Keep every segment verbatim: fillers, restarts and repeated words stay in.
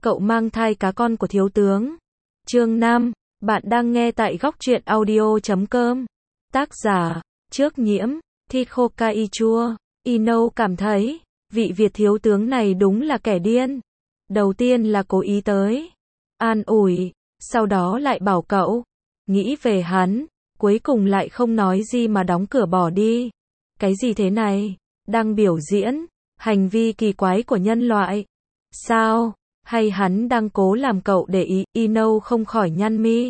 Cậu mang thai cá con của thiếu tướng. Chương năm, bạn đang nghe tại góc truyện audio chấm com. Tác giả, Trước Nhiễm, thịt khô cay chua. Ino cảm thấy, vị Việt thiếu tướng này đúng là kẻ điên. Đầu tiên là cố ý tới an ủi, sau đó lại bảo cậu nghĩ về hắn, cuối cùng lại không nói gì mà đóng cửa bỏ đi. Cái gì thế này? Đang biểu diễn hành vi kỳ quái của nhân loại sao? Hay hắn đang cố làm cậu để ý? Ino không khỏi nhăn mi.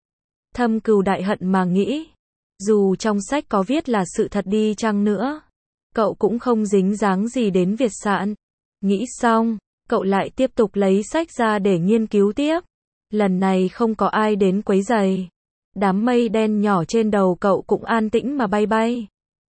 Thâm cừu đại hận mà nghĩ, dù trong sách có viết là sự thật đi chăng nữa, cậu cũng không dính dáng gì đến Việt Sạn. Nghĩ xong, cậu lại tiếp tục lấy sách ra để nghiên cứu tiếp. Lần này không có ai đến quấy rầy. Đám mây đen nhỏ trên đầu cậu cũng an tĩnh mà bay bay.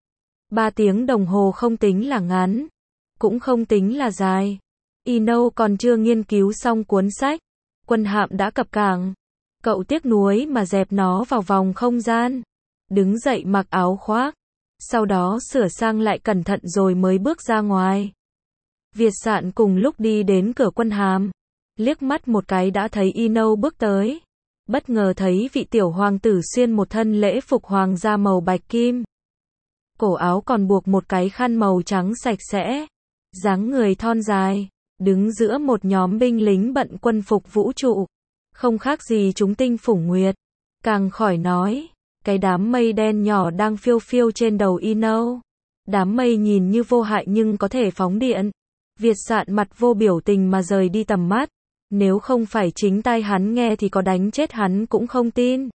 Ba tiếng đồng hồ không tính là ngắn, cũng không tính là dài. Ino còn chưa nghiên cứu xong cuốn sách, quân hạm đã cập cảng. Cậu tiếc nuối mà dẹp nó vào vòng không gian, đứng dậy mặc áo khoác, sau đó sửa sang lại cẩn thận rồi mới bước ra ngoài. Việt Sạn cùng lúc đi đến cửa quân hàm, liếc mắt một cái đã thấy Ino bước tới. Bất ngờ thấy vị tiểu hoàng tử xuyên một thân lễ phục hoàng gia màu bạch kim. Cổ áo còn buộc một cái khăn màu trắng sạch sẽ. Dáng người thon dài, đứng giữa một nhóm binh lính bận quân phục vũ trụ. Không khác gì chúng tinh phủng nguyệt. Càng khỏi nói, cái đám mây đen nhỏ đang phiêu phiêu trên đầu Ino. Đám mây nhìn như vô hại nhưng có thể phóng điện. Việt Sạn mặt vô biểu tình mà rời đi tầm mắt. Nếu không phải chính tai hắn nghe thì có đánh chết hắn cũng không tin.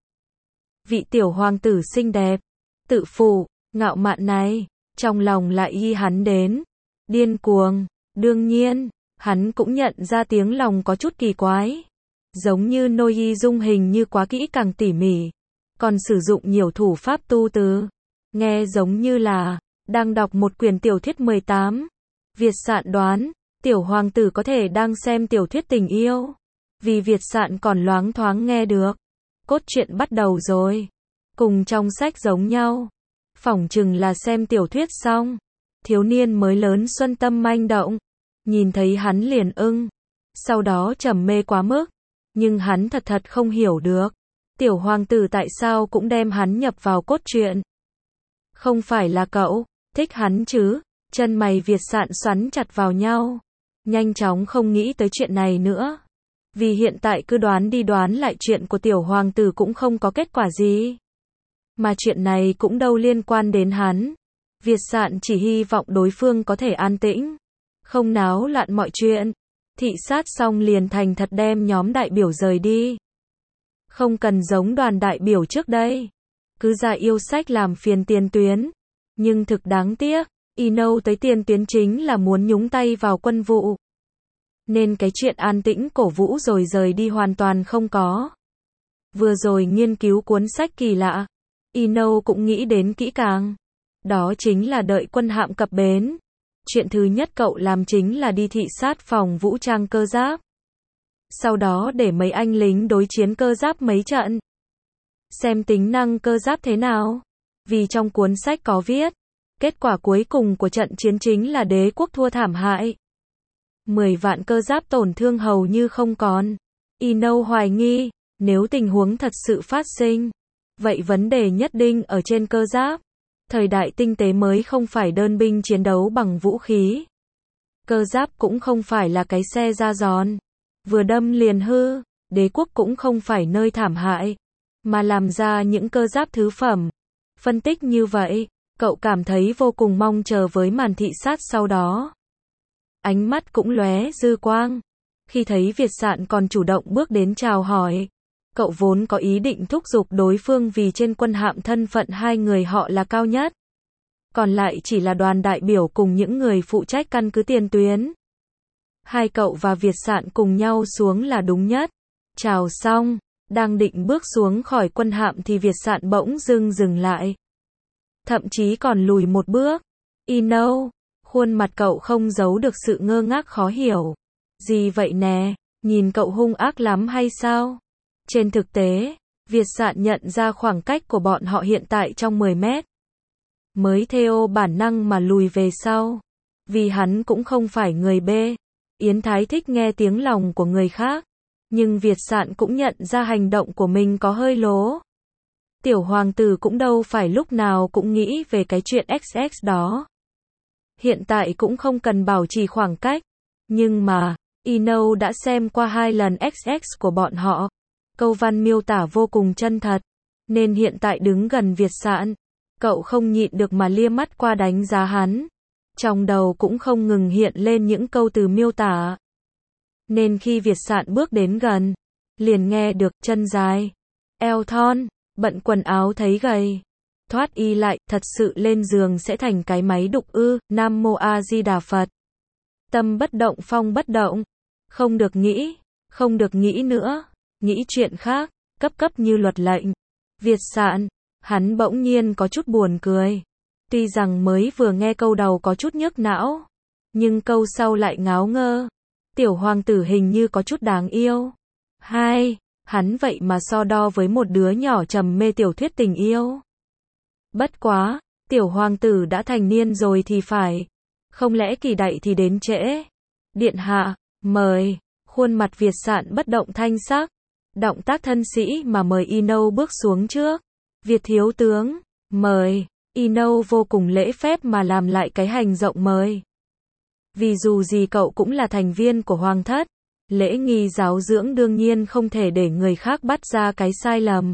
Vị tiểu hoàng tử xinh đẹp, tự phụ, ngạo mạn này, trong lòng lại y hắn đến. Điên cuồng, đương nhiên, hắn cũng nhận ra tiếng lòng có chút kỳ quái. Giống như Nôi Y dung hình như quá kỹ càng tỉ mỉ, còn sử dụng nhiều thủ pháp tu từ. Nghe giống như là đang đọc một quyển tiểu thuyết mười tám. Việt Sạn đoán, tiểu hoàng tử có thể đang xem tiểu thuyết tình yêu. Vì Việt Sạn còn loáng thoáng nghe được. Cốt truyện bắt đầu rồi. Cùng trong sách giống nhau. Phỏng chừng là xem tiểu thuyết xong. Thiếu niên mới lớn xuân tâm manh động. Nhìn thấy hắn liền ưng. Sau đó trầm mê quá mức. Nhưng hắn thật thật không hiểu được. Tiểu hoàng tử tại sao cũng đem hắn nhập vào cốt truyện. Không phải là cậu thích hắn chứ? Chân mày Việt Sạn xoắn chặt vào nhau. Nhanh chóng không nghĩ tới chuyện này nữa. Vì hiện tại cứ đoán đi đoán lại chuyện của tiểu hoàng tử cũng không có kết quả gì. Mà chuyện này cũng đâu liên quan đến hắn. Việt Sạn chỉ hy vọng đối phương có thể an tĩnh, không náo loạn mọi chuyện. Thị sát xong liền thành thật đem nhóm đại biểu rời đi. Không cần giống đoàn đại biểu trước đây, cứ ra yêu sách làm phiền tiền tuyến. Nhưng thực đáng tiếc, Ino tới tiền tuyến chính là muốn nhúng tay vào quân vụ. Nên cái chuyện an tĩnh cổ vũ rồi rời đi hoàn toàn không có. Vừa rồi nghiên cứu cuốn sách kỳ lạ, Ino cũng nghĩ đến kỹ càng. Đó chính là đợi quân hạm cập bến. Chuyện thứ nhất cậu làm chính là đi thị sát phòng vũ trang cơ giáp. Sau đó để mấy anh lính đối chiến cơ giáp mấy trận. Xem tính năng cơ giáp thế nào. Vì trong cuốn sách có viết, kết quả cuối cùng của trận chiến chính là đế quốc thua thảm hại. mười vạn cơ giáp tổn thương hầu như không còn. Ino hoài nghi, nếu tình huống thật sự phát sinh, vậy vấn đề nhất định ở trên cơ giáp. Thời đại tinh tế mới không phải đơn binh chiến đấu bằng vũ khí. Cơ giáp cũng không phải là cái xe da giòn, vừa đâm liền hư. Đế quốc cũng không phải nơi thảm hại, mà làm ra những cơ giáp thứ phẩm. Phân tích như vậy, cậu cảm thấy vô cùng mong chờ với màn thị sát sau đó. Ánh mắt cũng lóe dư quang. Khi thấy Việt Sạn còn chủ động bước đến chào hỏi, cậu vốn có ý định thúc giục đối phương vì trên quân hạm thân phận hai người họ là cao nhất. Còn lại chỉ là đoàn đại biểu cùng những người phụ trách căn cứ tiền tuyến. Hai cậu và Việt Sạn cùng nhau xuống là đúng nhất. Chào xong, đang định bước xuống khỏi quân hạm thì Việt Sạn bỗng dưng dừng lại. Thậm chí còn lùi một bước. Ino, khuôn mặt cậu không giấu được sự ngơ ngác khó hiểu. Gì vậy nè, nhìn cậu hung ác lắm hay sao? Trên thực tế, Việt Sạn nhận ra khoảng cách của bọn họ hiện tại trong mười mét. Mới theo bản năng mà lùi về sau. Vì hắn cũng không phải người B. Yến Thái thích nghe tiếng lòng của người khác, nhưng Việt Sạn cũng nhận ra hành động của mình có hơi lố. Tiểu hoàng tử cũng đâu phải lúc nào cũng nghĩ về cái chuyện ích ích đó. Hiện tại cũng không cần bảo trì khoảng cách, nhưng mà, Ino đã xem qua hai lần ích ích của bọn họ. Câu văn miêu tả vô cùng chân thật, nên hiện tại đứng gần Việt Sạn, cậu không nhịn được mà lia mắt qua đánh giá hắn. Trong đầu cũng không ngừng hiện lên những câu từ miêu tả. Nên khi Việt Sạn bước đến gần, liền nghe được chân dài, eo thon, bận quần áo thấy gầy. Thoát y lại, thật sự lên giường sẽ thành cái máy đục ư, Nam Mô A Di Đà Phật. Tâm bất động phong bất động, không được nghĩ, không được nghĩ nữa, nghĩ chuyện khác, cấp cấp như luật lệnh. Việt Sạn, hắn bỗng nhiên có chút buồn cười. Tuy rằng mới vừa nghe câu đầu có chút nhức não, nhưng câu sau lại ngáo ngơ. Tiểu hoàng tử hình như có chút đáng yêu. Hai, hắn vậy mà so đo với một đứa nhỏ trầm mê tiểu thuyết tình yêu. Bất quá, tiểu hoàng tử đã thành niên rồi thì phải. Không lẽ kỳ đậy thì đến trễ. Điện hạ, mời. Khuôn mặt Việt Sạn bất động thanh sắc. Động tác thân sĩ mà mời Ino bước xuống trước. Việt thiếu tướng, mời. Ino vô cùng lễ phép mà làm lại cái hành rộng mời. Vì dù gì cậu cũng là thành viên của hoàng thất. Lễ nghi giáo dưỡng đương nhiên không thể để người khác bắt ra cái sai lầm.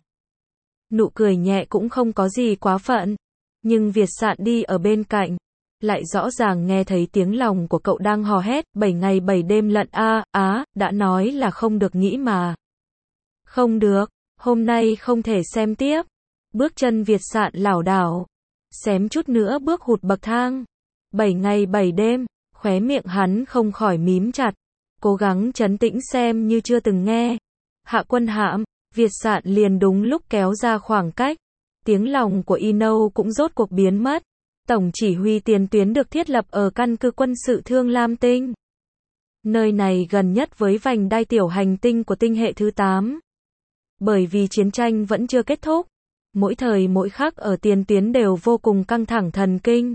Nụ cười nhẹ cũng không có gì quá phận. Nhưng Việt Sạn đi ở bên cạnh, lại rõ ràng nghe thấy tiếng lòng của cậu đang hò hét, bảy ngày bảy đêm lận a, á, đã nói là không được nghĩ mà. Không được, hôm nay không thể xem tiếp. Bước chân Việt Sạn lảo đảo, xém chút nữa bước hụt bậc thang. Bảy ngày bảy đêm, khóe miệng hắn không khỏi mím chặt, cố gắng trấn tĩnh xem như chưa từng nghe. Hạ quân hạm, Việt Sạn liền đúng lúc kéo ra khoảng cách. Tiếng lòng của Ino cũng rốt cuộc biến mất. Tổng chỉ huy tiền tuyến được thiết lập ở căn cứ quân sự Thương Lam Tinh. Nơi này gần nhất với vành đai tiểu hành tinh của tinh hệ thứ tám. Bởi vì chiến tranh vẫn chưa kết thúc, mỗi thời mỗi khắc ở tiền tuyến đều vô cùng căng thẳng thần kinh.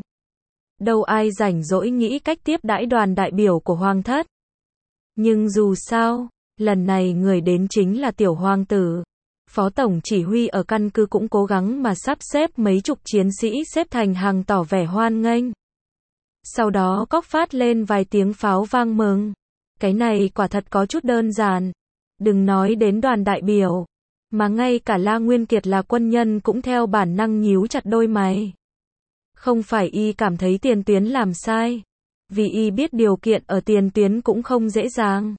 Đâu ai rảnh rỗi nghĩ cách tiếp đãi đoàn đại biểu của hoàng thất. Nhưng dù sao, lần này người đến chính là tiểu hoàng tử. Phó tổng chỉ huy ở căn cứ cũng cố gắng mà sắp xếp mấy chục chiến sĩ xếp thành hàng tỏ vẻ hoan nghênh. Sau đó cóc phát lên vài tiếng pháo vang mừng. Cái này quả thật có chút đơn giản. Đừng nói đến đoàn đại biểu, mà ngay cả La Nguyên Kiệt là quân nhân cũng theo bản năng nhíu chặt đôi mày. Không phải y cảm thấy tiền tuyến làm sai, vì y biết điều kiện ở tiền tuyến cũng không dễ dàng.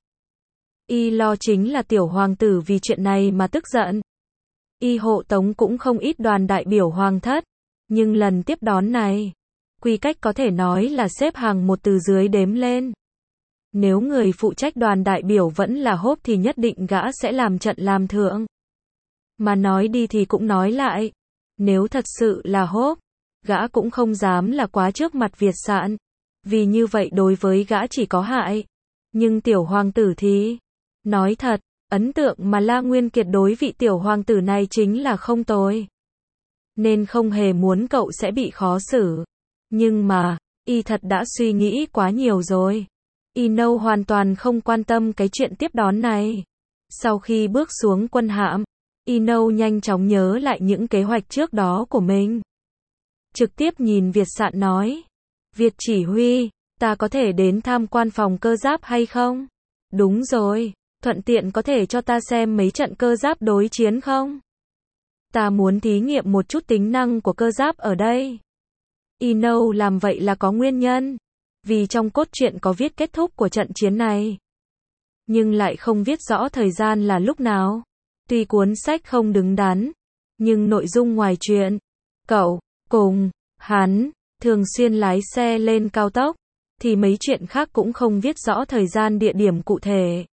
Y lo chính là tiểu hoàng tử vì chuyện này mà tức giận. Y hộ tống cũng không ít đoàn đại biểu hoàng thất, nhưng lần tiếp đón này, quy cách có thể nói là xếp hàng một từ dưới đếm lên. Nếu người phụ trách đoàn đại biểu vẫn là Hốp thì nhất định gã sẽ làm trận làm thượng. Mà nói đi thì cũng nói lại, nếu thật sự là Hốp, gã cũng không dám là quá trước mặt Việt Sạn, vì như vậy đối với gã chỉ có hại. Nhưng tiểu hoàng tử thì, nói thật, ấn tượng mà La Nguyên Kiệt đối vị tiểu hoàng tử này chính là không tồi. Nên không hề muốn cậu sẽ bị khó xử. Nhưng mà, y thật đã suy nghĩ quá nhiều rồi. Ino hoàn toàn không quan tâm cái chuyện tiếp đón này. Sau khi bước xuống quân hạm, Ino nhanh chóng nhớ lại những kế hoạch trước đó của mình. Trực tiếp nhìn Việt Sạn nói, Việt chỉ huy, ta có thể đến tham quan phòng cơ giáp hay không? Đúng rồi, thuận tiện có thể cho ta xem mấy trận cơ giáp đối chiến không? Ta muốn thí nghiệm một chút tính năng của cơ giáp ở đây. Ino làm vậy là có nguyên nhân, vì trong cốt truyện có viết kết thúc của trận chiến này, nhưng lại không viết rõ thời gian là lúc nào. Tuy cuốn sách không đứng đắn, nhưng nội dung ngoài truyện, cậu, cùng, hắn, thường xuyên lái xe lên cao tốc, thì mấy chuyện khác cũng không viết rõ thời gian địa điểm cụ thể.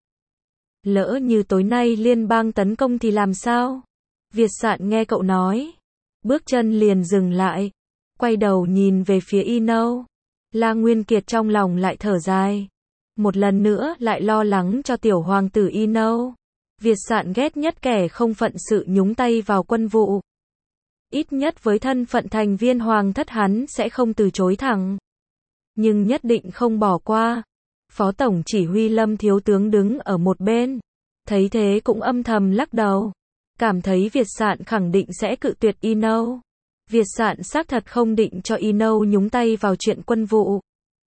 Lỡ như tối nay liên bang tấn công thì làm sao? Việt Sạn nghe cậu nói, bước chân liền dừng lại, quay đầu nhìn về phía Ino. La Nguyên Kiệt trong lòng lại thở dài, một lần nữa lại lo lắng cho tiểu hoàng tử Ino. Việt Sạn ghét nhất kẻ không phận sự nhúng tay vào quân vụ. Ít nhất với thân phận thành viên hoàng thất hắn sẽ không từ chối thẳng, nhưng nhất định không bỏ qua. Phó tổng chỉ huy Lâm thiếu tướng đứng ở một bên, thấy thế cũng âm thầm lắc đầu, cảm thấy Việt Sạn khẳng định sẽ cự tuyệt Ino. Việt Sạn xác thật không định cho Ino nhúng tay vào chuyện quân vụ.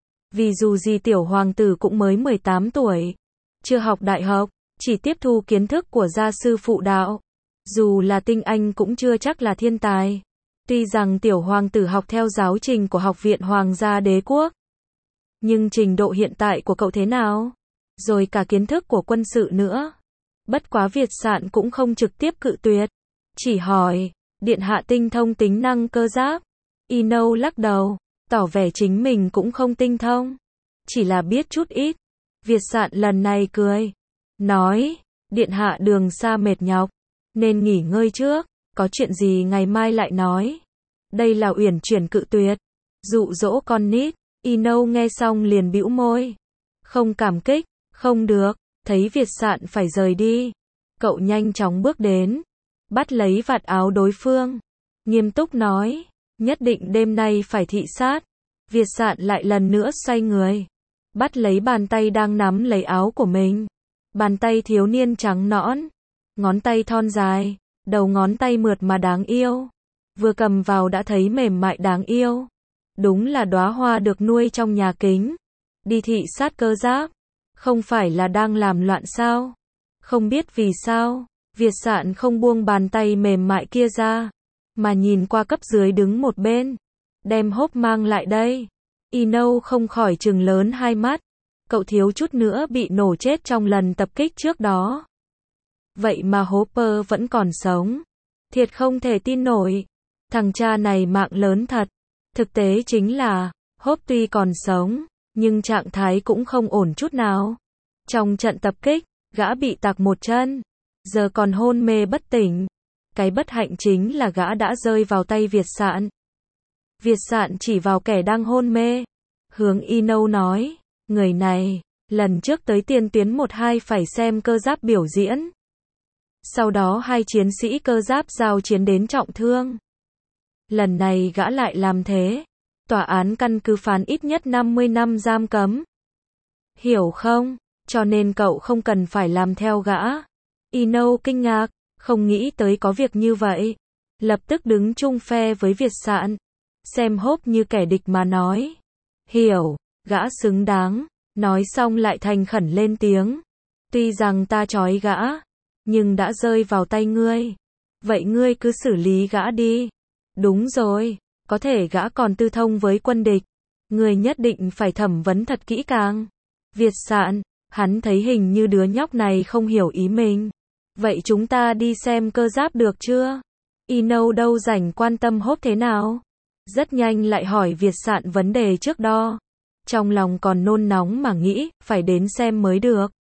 Vì dù gì tiểu hoàng tử cũng mới mười tám tuổi, chưa học đại học, chỉ tiếp thu kiến thức của gia sư phụ đạo. Dù là tinh anh cũng chưa chắc là thiên tài. Tuy rằng tiểu hoàng tử học theo giáo trình của Học viện Hoàng gia Đế quốc, nhưng trình độ hiện tại của cậu thế nào? Rồi cả kiến thức của quân sự nữa. Bất quá Việt Sạn cũng không trực tiếp cự tuyệt, chỉ hỏi, điện hạ tinh thông tính năng cơ giáp. Ino lắc đầu, tỏ vẻ chính mình cũng không tinh thông, chỉ là biết chút ít. Việt Sạn lần này cười, nói, điện hạ đường xa mệt nhọc, nên nghỉ ngơi trước, có chuyện gì ngày mai lại nói. Đây là uyển chuyển cự tuyệt, dụ dỗ con nít. Ino nghe xong liền bĩu môi, không cảm kích, không được. Thấy Việt Sạn phải rời đi, cậu nhanh chóng bước đến, bắt lấy vạt áo đối phương, nghiêm túc nói, nhất định đêm nay phải thị sát. Việt Sạn lại lần nữa xoay người, bắt lấy bàn tay đang nắm lấy áo của mình. Bàn tay thiếu niên trắng nõn, ngón tay thon dài, đầu ngón tay mượt mà đáng yêu. Vừa cầm vào đã thấy mềm mại đáng yêu. Đúng là đóa hoa được nuôi trong nhà kính. Đi thị sát cơ giáp, không phải là đang làm loạn sao? Không biết vì sao, Việt Sạn không buông bàn tay mềm mại kia ra, mà nhìn qua cấp dưới đứng một bên. Đem hốp mang lại đây. Ino không khỏi trừng lớn hai mắt. Cậu thiếu chút nữa bị nổ chết trong lần tập kích trước đó. Vậy mà Hopper vẫn còn sống. Thiệt không thể tin nổi. Thằng cha này mạng lớn thật. Thực tế chính là, Hop tuy còn sống, nhưng trạng thái cũng không ổn chút nào. Trong trận tập kích, gã bị tạc một chân, giờ còn hôn mê bất tỉnh. Cái bất hạnh chính là gã đã rơi vào tay Việt Sạn. Việt Sạn chỉ vào kẻ đang hôn mê, hướng Ino nói, người này, lần trước tới tiền tuyến một hai phải xem cơ giáp biểu diễn. Sau đó hai chiến sĩ cơ giáp giao chiến đến trọng thương. Lần này gã lại làm thế. Tòa án căn cứ phán ít nhất năm mươi năm giam cấm. Hiểu không? Cho nên cậu không cần phải làm theo gã. Ino kinh ngạc, không nghĩ tới có việc như vậy. Lập tức đứng chung phe với Việt Sạn. Xem Hop như kẻ địch mà nói. Hiểu, gã xứng đáng. Nói xong lại thành khẩn lên tiếng. Tuy rằng ta trói gã, nhưng đã rơi vào tay ngươi. Vậy ngươi cứ xử lý gã đi. Đúng rồi, có thể gã còn tư thông với quân địch. Ngươi nhất định phải thẩm vấn thật kỹ càng. Việt Sạn, hắn thấy hình như đứa nhóc này không hiểu ý mình. Vậy chúng ta đi xem cơ giáp được chưa? Ino đâu rảnh quan tâm Hop thế nào. Rất nhanh lại hỏi Việt Sạn vấn đề trước đó. Trong lòng còn nôn nóng mà nghĩ, phải đến xem mới được.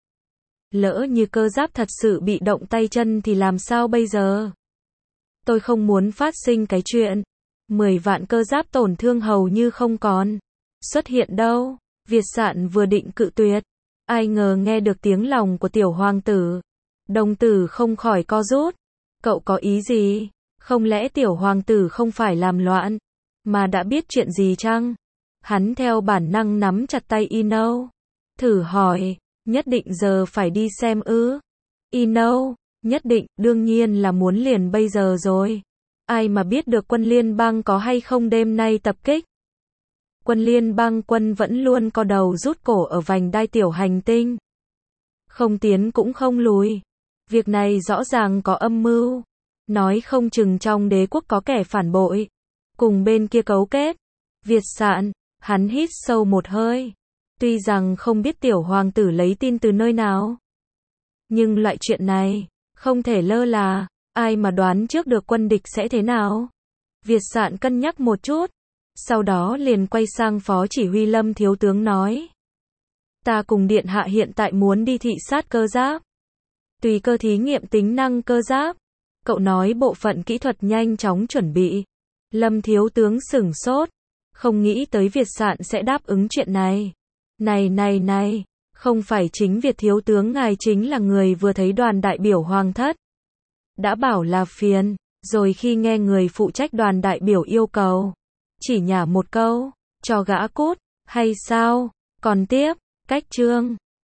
Lỡ như cơ giáp thật sự bị động tay chân thì làm sao bây giờ? Tôi không muốn phát sinh cái chuyện mười vạn cơ giáp tổn thương hầu như không còn xuất hiện đâu. Việt Sạn vừa định cự tuyệt, ai ngờ nghe được tiếng lòng của tiểu hoàng tử. Đồng tử không khỏi co rút. Cậu có ý gì? Không lẽ tiểu hoàng tử không phải làm loạn, mà đã biết chuyện gì chăng? Hắn theo bản năng nắm chặt tay Ino. Thử hỏi, nhất định giờ phải đi xem ư? Ino, nhất định, đương nhiên là muốn liền bây giờ rồi. Ai mà biết được quân liên bang có hay không đêm nay tập kích. Quân liên bang quân vẫn luôn co đầu rút cổ ở vành đai tiểu hành tinh. Không tiến cũng không lùi. Việc này rõ ràng có âm mưu. Nói không chừng trong đế quốc có kẻ phản bội. Cùng bên kia cấu kết. Việt Sạn, hắn hít sâu một hơi. Tuy rằng không biết tiểu hoàng tử lấy tin từ nơi nào. Nhưng loại chuyện này, không thể lơ là. Ai mà đoán trước được quân địch sẽ thế nào? Việt Sạn cân nhắc một chút. Sau đó liền quay sang phó chỉ huy Lâm thiếu tướng nói. Ta cùng điện hạ hiện tại muốn đi thị sát cơ giáp. Tùy cơ thí nghiệm tính năng cơ giáp. Cậu nói bộ phận kỹ thuật nhanh chóng chuẩn bị. Lâm thiếu tướng sửng sốt. Không nghĩ tới Việt Sạn sẽ đáp ứng chuyện này. Này này này, không phải chính Việt thiếu tướng ngài chính là người vừa thấy đoàn đại biểu hoàng thất. Đã bảo là phiền, rồi khi nghe người phụ trách đoàn đại biểu yêu cầu. Chỉ nhả một câu, cho gã cút, hay sao? Còn tiếp, Cách chương